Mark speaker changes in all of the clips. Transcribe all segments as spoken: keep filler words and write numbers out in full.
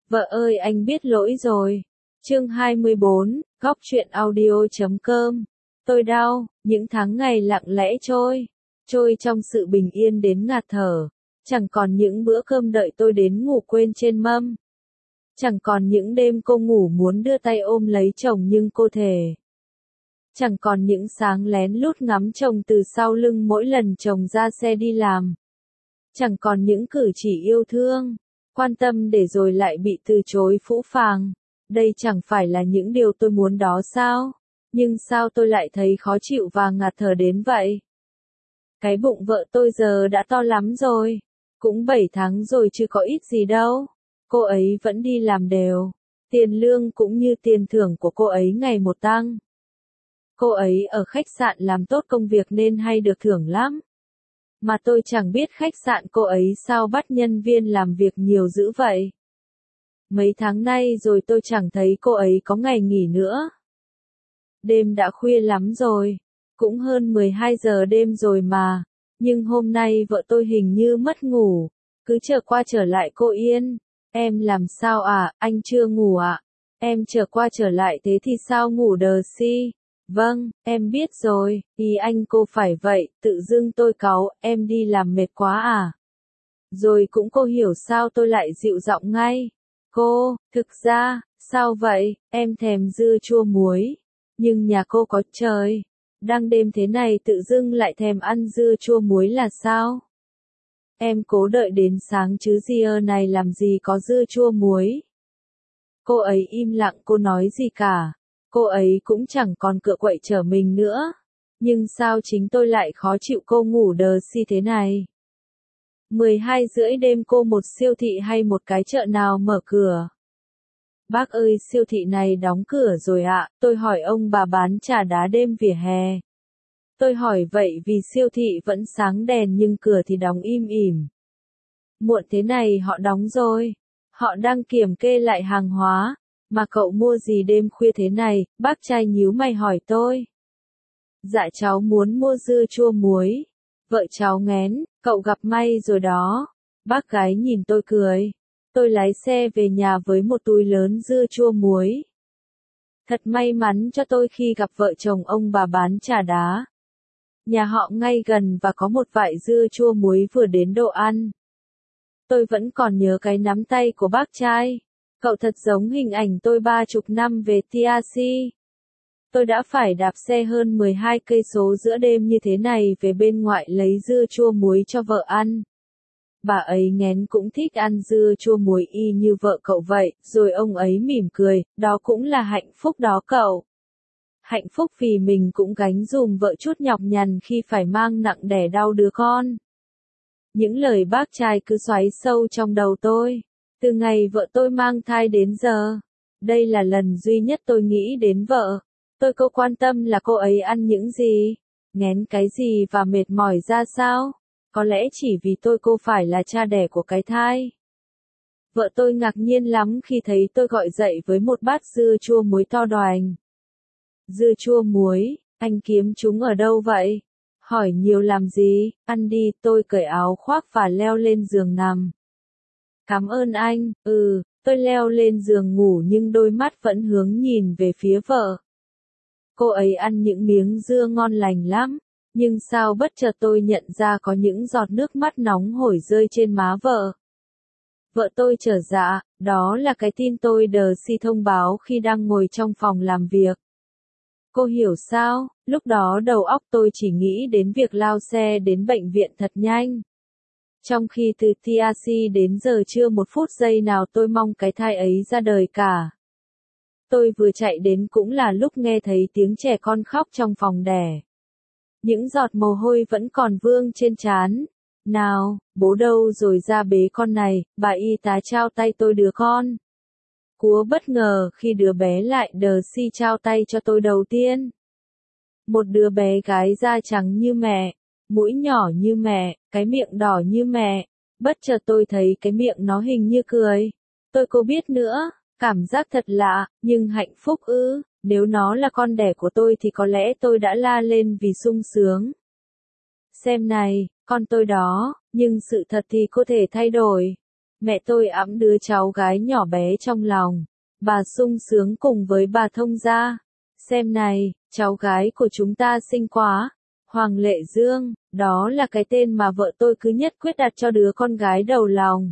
Speaker 1: Vợ ơi anh biết lỗi rồi. Chương hai mươi bốn, góc truyện audio.com. Tôi đau, những tháng ngày lặng lẽ trôi, trôi trong sự bình yên đến ngạt thở. Chẳng còn những bữa cơm đợi tôi đến ngủ quên trên mâm. Chẳng còn những đêm cô ngủ muốn đưa tay ôm lấy chồng nhưng cô thề. Chẳng còn những sáng lén lút ngắm chồng từ sau lưng mỗi lần chồng ra xe đi làm. Chẳng còn những cử chỉ yêu thương, quan tâm để rồi lại bị từ chối phũ phàng. Đây chẳng phải là những điều tôi muốn đó sao? Nhưng sao tôi lại thấy khó chịu và ngạt thở đến vậy? Cái bụng vợ tôi giờ đã to lắm rồi. Cũng bảy tháng rồi chứ có ít gì đâu. Cô ấy vẫn đi làm đều. Tiền lương cũng như tiền thưởng của cô ấy ngày một tăng. Cô ấy ở khách sạn làm tốt công việc nên hay được thưởng lắm. Mà tôi chẳng biết khách sạn cô ấy sao bắt nhân viên làm việc nhiều dữ vậy. Mấy tháng nay rồi tôi chẳng thấy cô ấy có ngày nghỉ nữa. Đêm đã khuya lắm rồi. Cũng hơn mười hai giờ đêm rồi mà. Nhưng hôm nay vợ tôi hình như mất ngủ. Cứ trở qua trở lại cô Yên. Em làm sao à, anh chưa ngủ à? Em trở qua trở lại thế thì sao ngủ đờ si? Vâng, em biết rồi, ý anh cô phải vậy, tự dưng tôi cáu, em đi làm mệt quá à? Rồi cũng cô hiểu sao tôi lại dịu giọng ngay. Cô, thực ra, sao vậy, em thèm dưa chua muối. Nhưng nhà cô có trời. Đang đêm thế này tự dưng lại thèm ăn dưa chua muối là sao? Em cố đợi đến sáng chứ gì ơ này làm gì có dưa chua muối. Cô ấy im lặng cô nói gì cả. Cô ấy cũng chẳng còn cựa quậy trở mình nữa. Nhưng sao chính tôi lại khó chịu cô ngủ đờ si thế này? mười hai rưỡi đêm cô một siêu thị hay một cái chợ nào mở cửa? Bác ơi siêu thị này đóng cửa rồi ạ, tôi hỏi ông bà bán trà đá đêm vỉa hè. Tôi hỏi vậy vì siêu thị vẫn sáng đèn nhưng cửa thì đóng im ỉm. Muộn thế này họ đóng rồi. Họ đang kiểm kê lại hàng hóa. Mà cậu mua gì đêm khuya thế này, bác trai nhíu mày hỏi tôi. Dạ cháu muốn mua dưa chua muối. Vợ cháu nghén, cậu gặp may rồi đó. Bác gái nhìn tôi cười. Tôi lái xe về nhà với một túi lớn dưa chua muối. Thật may mắn cho tôi khi gặp vợ chồng ông bà bán trà đá. Nhà họ ngay gần và có một vại dưa chua muối vừa đến độ ăn. Tôi vẫn còn nhớ cái nắm tay của bác trai. Cậu thật giống hình ảnh tôi ba chục năm về tê rờ xê. Tôi đã phải đạp xe hơn mười hai cây số giữa đêm như thế này về bên ngoại lấy dưa chua muối cho vợ ăn. Bà ấy nghén cũng thích ăn dưa chua muối y như vợ cậu vậy, rồi ông ấy mỉm cười, đó cũng là hạnh phúc đó cậu. Hạnh phúc vì mình cũng gánh dùm vợ chút nhọc nhằn khi phải mang nặng đẻ đau đứa con. Những lời bác trai cứ xoáy sâu trong đầu tôi. Từ ngày vợ tôi mang thai đến giờ, đây là lần duy nhất tôi nghĩ đến vợ. Tôi có quan tâm là cô ấy ăn những gì, nghén cái gì và mệt mỏi ra sao. Có lẽ chỉ vì tôi cô phải là cha đẻ của cái thai. Vợ tôi ngạc nhiên lắm khi thấy tôi gọi dậy với một bát dưa chua muối to đoành. Dưa chua muối, anh kiếm chúng ở đâu vậy? Hỏi nhiều làm gì, ăn đi, tôi cởi áo khoác và leo lên giường nằm. Cảm ơn anh, ừ, tôi leo lên giường ngủ nhưng đôi mắt vẫn hướng nhìn về phía vợ. Cô ấy ăn những miếng dưa ngon lành lắm, nhưng sao bất chợt tôi nhận ra có những giọt nước mắt nóng hổi rơi trên má vợ. Vợ tôi trở dạ, đó là cái tin tôi đờ si thông báo khi đang ngồi trong phòng làm việc. Cô hiểu sao, lúc đó đầu óc tôi chỉ nghĩ đến việc lao xe đến bệnh viện thật nhanh. Trong khi từ tê rờ xê đến giờ chưa một phút giây nào tôi mong cái thai ấy ra đời cả. Tôi vừa chạy đến cũng là lúc nghe thấy tiếng trẻ con khóc trong phòng đẻ. Những giọt mồ hôi vẫn còn vương trên trán. Nào, bố đâu rồi ra bế con này, bà y tá trao tay tôi đứa con. Cúa bất ngờ khi đứa bé lại đờ si trao tay cho tôi đầu tiên. Một đứa bé gái da trắng như mẹ, mũi nhỏ như mẹ, cái miệng đỏ như mẹ. Bất chợt tôi thấy cái miệng nó hình như cười. Tôi có biết nữa, cảm giác thật lạ, nhưng hạnh phúc ư, nếu nó là con đẻ của tôi thì có lẽ tôi đã la lên vì sung sướng. Xem này, con tôi đó, nhưng sự thật thì có thể thay đổi. Mẹ tôi ẵm đứa cháu gái nhỏ bé trong lòng. Bà sung sướng cùng với bà thông gia. Xem này, cháu gái của chúng ta xinh quá. Hoàng Lệ Dương, đó là cái tên mà vợ tôi cứ nhất quyết đặt cho đứa con gái đầu lòng.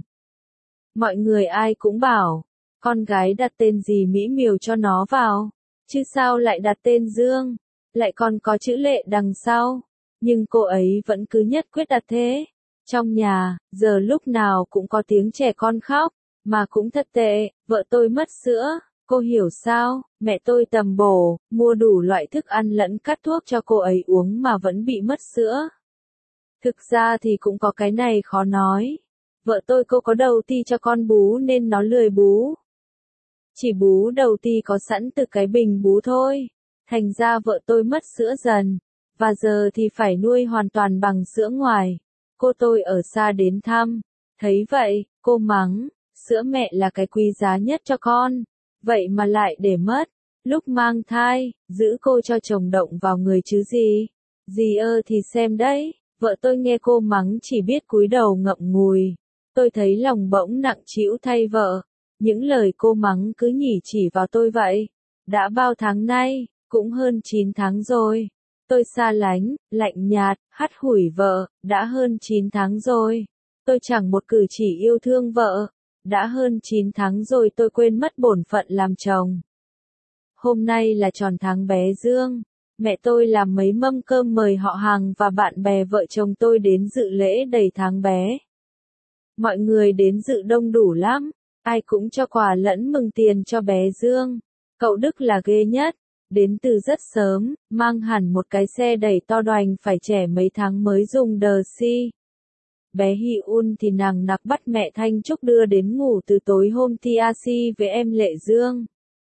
Speaker 1: Mọi người ai cũng bảo, con gái đặt tên gì mỹ miều cho nó vào, chứ sao lại đặt tên Dương, lại còn có chữ Lệ đằng sau. Nhưng cô ấy vẫn cứ nhất quyết đặt thế. Trong nhà, giờ lúc nào cũng có tiếng trẻ con khóc, mà cũng thật tệ, vợ tôi mất sữa, cô hiểu sao, mẹ tôi tầm bổ, mua đủ loại thức ăn lẫn cắt thuốc cho cô ấy uống mà vẫn bị mất sữa. Thực ra thì cũng có cái này khó nói. Vợ tôi cô có đầu ti cho con bú nên nó lười bú. Chỉ bú đầu ti có sẵn từ cái bình bú thôi. Thành ra vợ tôi mất sữa dần. Và giờ thì phải nuôi hoàn toàn bằng sữa ngoài. Cô tôi ở xa đến thăm. Thấy vậy, cô mắng, sữa mẹ là cái quý giá nhất cho con. Vậy mà lại để mất. Lúc mang thai, giữ cô cho chồng động vào người chứ gì. Dì ơ thì xem đấy. Vợ tôi nghe cô mắng chỉ biết cúi đầu ngậm ngùi. Tôi thấy lòng bỗng nặng trĩu thay vợ. Những lời cô mắng cứ nhỉ chỉ vào tôi vậy. Đã bao tháng nay, cũng hơn chín tháng rồi. Tôi xa lánh, lạnh nhạt, hắt hủi vợ, đã hơn chín tháng rồi. Tôi chẳng một cử chỉ yêu thương vợ. Đã hơn chín tháng rồi tôi quên mất bổn phận làm chồng. Hôm nay là tròn tháng bé Dương. Mẹ tôi làm mấy mâm cơm mời họ hàng và bạn bè vợ chồng tôi đến dự lễ đầy tháng bé. Mọi người đến dự đông đủ lắm, ai cũng cho quà lẫn mừng tiền cho bé Dương. Cậu Đức là ghê nhất, đến từ rất sớm, mang hẳn một cái xe đẩy to đoành phải trẻ mấy tháng mới dùng đờ si. Bé Hi Un thì nàng nặc bắt mẹ Thanh Trúc đưa đến ngủ từ tối hôm T R C với em Lệ Dương.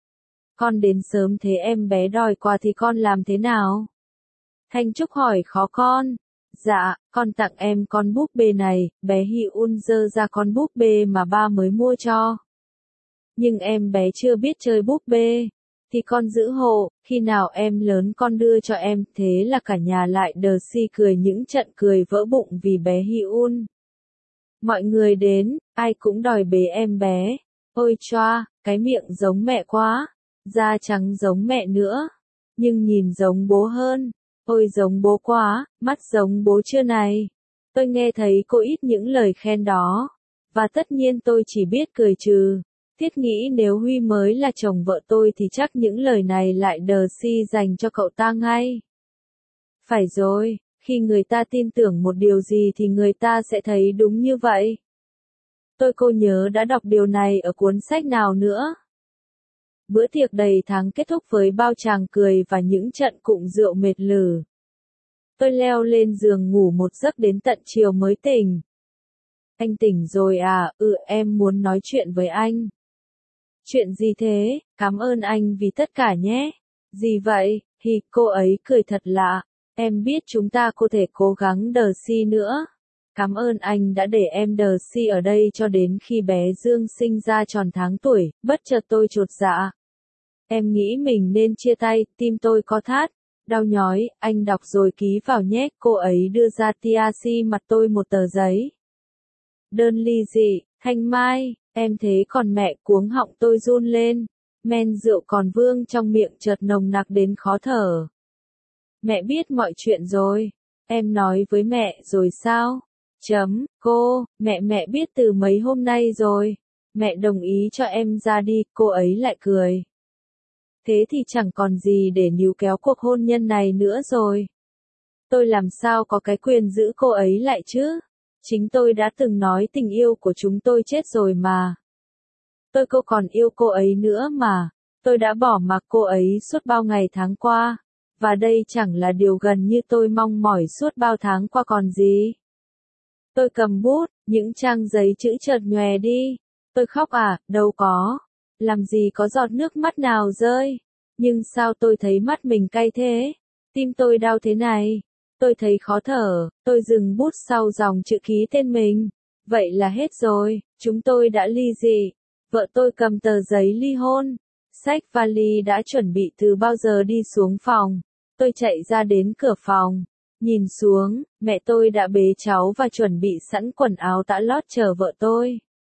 Speaker 1: Con đến sớm thế em bé đòi quà thì con làm thế nào? Thanh Trúc hỏi khó con. Dạ, con tặng em con búp bê này, bé Hi Un giơ ra con búp bê mà ba mới mua cho. Nhưng em bé chưa biết chơi búp bê. Thì con giữ hộ, khi nào em lớn con đưa cho em, thế là cả nhà lại đờ si cười những trận cười vỡ bụng vì bé Hi Un. Mọi người đến, ai cũng đòi bế em bé. Ôi choa, cái miệng giống mẹ quá, da trắng giống mẹ nữa, nhưng nhìn giống bố hơn. Ôi giống bố quá, mắt giống bố chưa này. Tôi nghe thấy cô ít những lời khen đó. Và tất nhiên tôi chỉ biết cười trừ. Thiết nghĩ nếu Huy mới là chồng vợ tôi thì chắc những lời này lại đờ si dành cho cậu ta ngay. Phải rồi, khi người ta tin tưởng một điều gì thì người ta sẽ thấy đúng như vậy. Tôi cô nhớ đã đọc điều này ở cuốn sách nào nữa. Bữa tiệc đầy tháng kết thúc với bao tràng cười và những trận cụng rượu mệt lử. Tôi leo lên giường ngủ một giấc đến tận chiều mới tỉnh. Anh tỉnh rồi à? Ừ, em muốn nói chuyện với anh. Chuyện gì thế? Cảm ơn anh vì tất cả nhé. Gì vậy? Thì cô ấy cười thật lạ. Em biết chúng ta có thể cố gắng đờ si nữa. Cảm ơn anh đã để em đờ si ở đây cho đến khi bé Dương sinh ra tròn tháng tuổi. Bất chợt tôi chột dạ. Em nghĩ mình nên chia tay, tim tôi có thắt, đau nhói, anh đọc rồi ký vào nhé. Cô ấy đưa ra T R C mặt tôi một tờ giấy. Đơn ly dị, Thanh Mai, em thế còn mẹ, cuống họng tôi run lên. Men rượu còn vương trong miệng chợt nồng nặc đến khó thở. Mẹ biết mọi chuyện rồi. Em nói với mẹ rồi sao? Chấm, cô, mẹ mẹ biết từ mấy hôm nay rồi. Mẹ đồng ý cho em ra đi, cô ấy lại cười. Thế thì chẳng còn gì để níu kéo cuộc hôn nhân này nữa rồi. Tôi làm sao có cái quyền giữ cô ấy lại chứ? Chính tôi đã từng nói tình yêu của chúng tôi chết rồi mà. Tôi cô còn yêu cô ấy nữa mà. Tôi đã bỏ mặc cô ấy suốt bao ngày tháng qua. Và đây chẳng là điều gần như tôi mong mỏi suốt bao tháng qua còn gì. Tôi cầm bút, những trang giấy chữ chợt nhòe đi. Tôi khóc à? Đâu có. Làm gì có giọt nước mắt nào rơi. Nhưng sao tôi thấy mắt mình cay thế? Tim tôi đau thế này. Tôi thấy khó thở, tôi dừng bút sau dòng chữ ký tên mình. Vậy là hết rồi, chúng tôi đã ly dị. Vợ tôi cầm tờ giấy ly hôn. Xách vali đã chuẩn bị từ bao giờ đi xuống phòng. Tôi chạy ra đến cửa phòng. Nhìn xuống, mẹ tôi đã bế cháu và chuẩn bị sẵn quần áo tã lót chờ vợ tôi.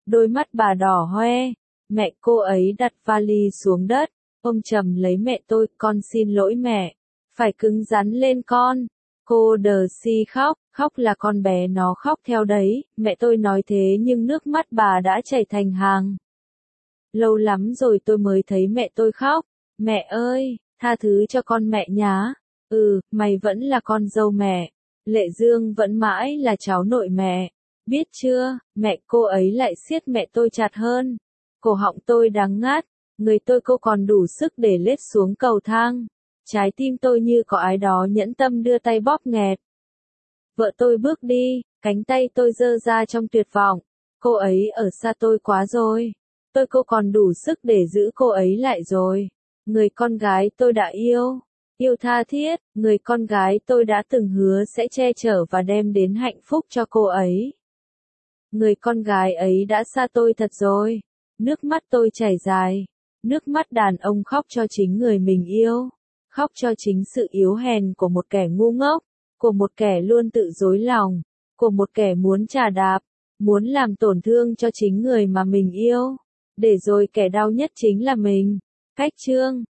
Speaker 1: Đôi mắt bà đỏ hoe. Mẹ cô ấy đặt vali xuống đất, ôm chầm lấy mẹ tôi, con xin lỗi mẹ. Phải cứng rắn lên con. Cô đờ si khóc, khóc là con bé nó khóc theo đấy, mẹ tôi nói thế nhưng nước mắt bà đã chảy thành hàng. Lâu lắm rồi tôi mới thấy mẹ tôi khóc. Mẹ ơi, tha thứ cho con mẹ nhá. Ừ, mày vẫn là con dâu mẹ. Lệ Dương vẫn mãi là cháu nội mẹ. Biết chưa, mẹ cô ấy lại siết mẹ tôi chặt hơn. Cổ họng tôi đắng ngắt, người tôi cô còn đủ sức để lết xuống cầu thang. Trái tim tôi như có ai đó nhẫn tâm đưa tay bóp nghẹt. Vợ tôi bước đi, cánh tay tôi giơ ra trong tuyệt vọng. Cô ấy ở xa tôi quá rồi. Tôi cô còn đủ sức để giữ cô ấy lại rồi. Người con gái tôi đã yêu, yêu tha thiết, người con gái tôi đã từng hứa sẽ che chở và đem đến hạnh phúc cho cô ấy. Người con gái ấy đã xa tôi thật rồi. Nước mắt tôi chảy dài. Nước mắt đàn ông khóc cho chính người mình yêu. Khóc cho chính sự yếu hèn của một kẻ ngu ngốc, của một kẻ luôn tự dối lòng, của một kẻ muốn chà đạp, muốn làm tổn thương cho chính người mà mình yêu. Để rồi kẻ đau nhất chính là mình. Cách chương